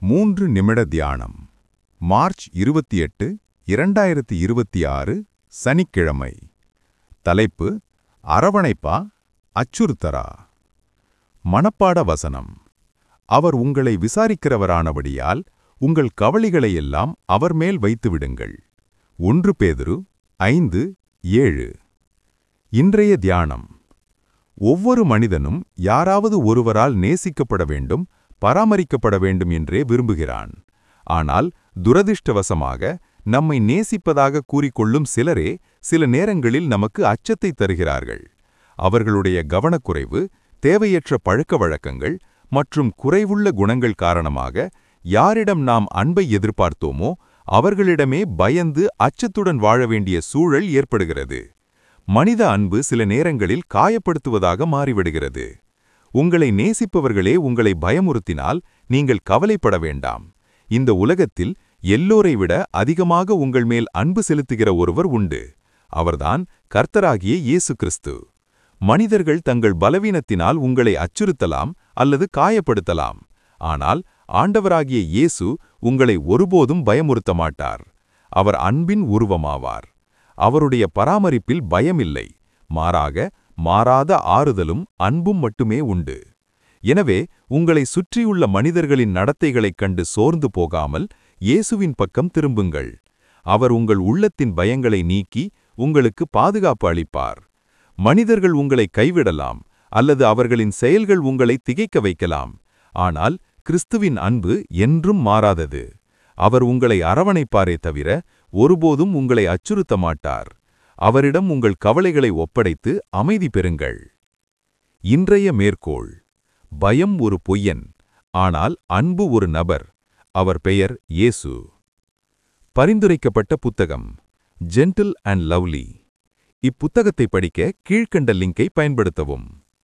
3 நிமிட தியானம் மார்ச் 28, 2026 சனிக்கிழமை. தலைப்பு: அரவணைப்பா அச்சுறுத்தரா? மனப்பாட வசனம்: அவர் உங்களை விசாரிக்கிறவரானபடியால் உங்கள் கவலைகளையெல்லாம் அவர் மேல் வைத்துவிடுங்கள். 1 பேதுரு 5:7. இன்றைய தியானம்: ஒவ்வொரு மனிதனும் யாராவது ஒருவரால் நேசிக்கப்பட வேண்டும், பராமரிக்கப்பட வேண்டும் என்றே விரும்புகிறான். ஆனால் துரதிர்ஷ்டவசமாக நம்மை நேசிப்பதாக கூறிக்கொள்ளும் சிலரே சில நேரங்களில் நமக்கு அச்சத்தை தருகிறார்கள். அவர்களுடைய கவனக்குறைவு, தேவையற்ற பழக்கவழக்கங்கள் மற்றும் குறைவுள்ள குணங்கள் காரணமாக யாரிடம் நாம் அன்பை எதிர்பார்த்தோமோ அவர்களிடமே பயந்து அச்சத்துடன் வாழ வேண்டிய சூழல் ஏற்படுகிறது. மனித அன்பு சில நேரங்களில் காயப்படுத்துவதாக மாறிவிடுகிறது. உங்களை நேசிப்பவர்களே உங்களை பயமுறுத்தினால் நீங்கள் கவலைப்பட வேண்டாம். இந்த உலகத்தில் எல்லோரை விட அதிகமாக உங்கள் மேல் அன்பு செலுத்துகிற ஒருவர் உண்டு. அவர்தான் கர்த்தராகிய இயேசு கிறிஸ்து. மனிதர்கள் தங்கள் பலவீனத்தினால் உங்களை அச்சுறுத்தலாம் அல்லது காயப்படுத்தலாம். ஆனால் ஆண்டவராகிய இயேசு உங்களை ஒருபோதும் பயமுறுத்த மாட்டார். அவர் அன்பின் உருவமாவார். அவருடைய பராமரிப்பில் பயமில்லை, மாறாக மாறாத ஆறுதலும் அன்பும் மட்டுமே உண்டு. எனவே உங்களை சுற்றியுள்ள மனிதர்களின் நடத்தைகளைக் கண்டு சோர்ந்து போகாமல் இயேசுவின் பக்கம் திரும்புங்கள். அவர் உங்கள் உள்ளத்தின் பயங்களை நீக்கி உங்களுக்கு பாதுகாப்பு அளிப்பார். மனிதர்கள் உங்களை கைவிடலாம் அல்லது அவர்களின் செயல்கள் உங்களை திகைக்க வைக்கலாம். ஆனால் கிறிஸ்துவின் அன்பு என்றும் மாறாதது. அவர் உங்களை அரவணைப்பாரே தவிர ஒருபோதும் உங்களை அச்சுறுத்த மாட்டார். அவரிடம் உங்கள் கவலைகளை ஒப்படைத்து அமைதி பெறுங்கள். இன்றைய மேற்கோள்: பயம் ஒரு பொய்யன், ஆனால் அன்பு ஒரு நபர். அவர் பெயர் இயேசு. பரிந்துரைக்கப்பட்ட புத்தகம்: ஜென்டில் அண்ட் லவ்லி. இப்புத்தகத்தை படிக்க கீழ்க்கண்ட லிங்கை பயன்படுத்தவும்.